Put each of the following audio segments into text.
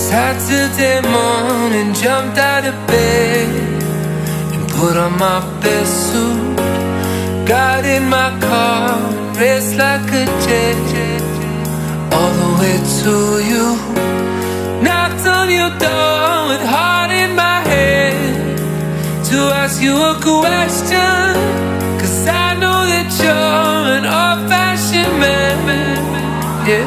Saturday morning, jumped out of bed and put on my best suit. Got in my car, raced like a jet all the way to you. Knocked on your door with heart in my head to ask you a question, 'cause I know that you're an old-fashioned man. Yeah.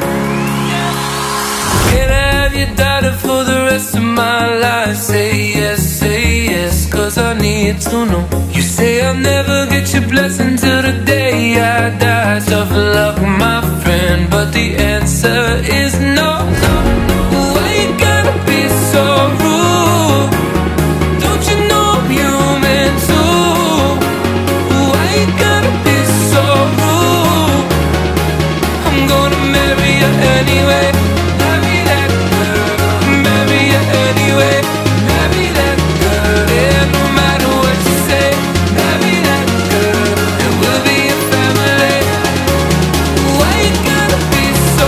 Can I have your daughter for the rest of my life? Say yes, 'cause I need to know. You say I'll never get your blessing till the day I die. Tough luck, my friend, but the answer is no. Why you gotta be so rude? Don't you know I'm human too? Why you gotta be so rude? I'm gonna marry you anyway. Marry that girl. Marry you anyway. Marry that girl. Yeah, no matter what you say. Marry that girl, and we'll be a family. Why you gotta be so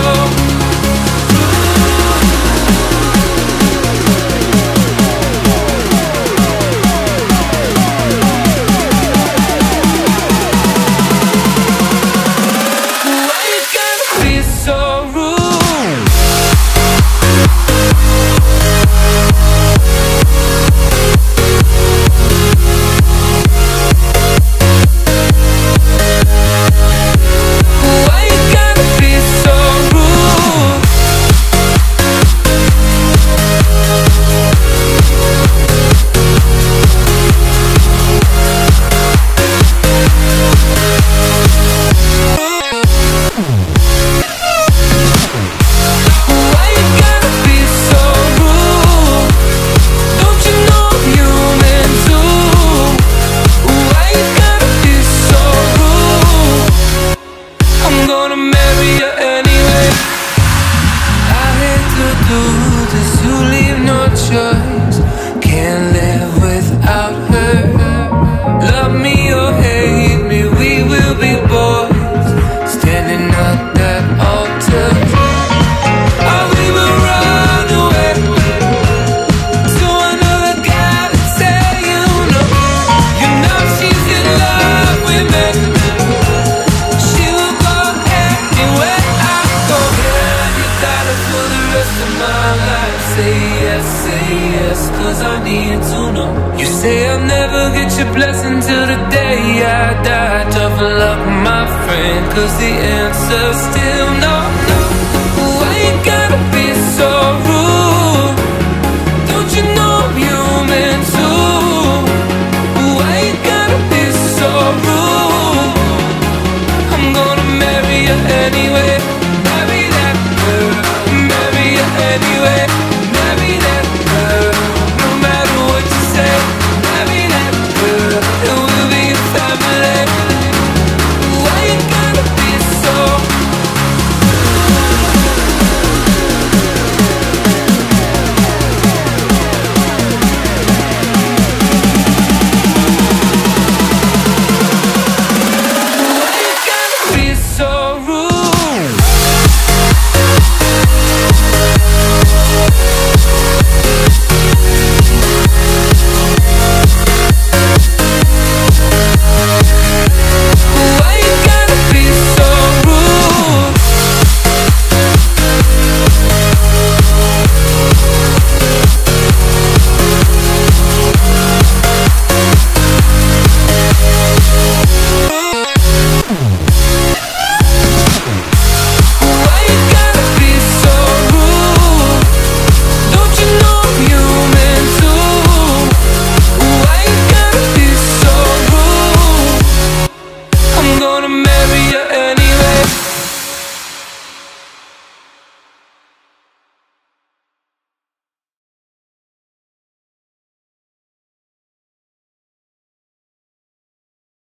blessing till the day I die. Tough luck, my friend, 'cause the answer's still no.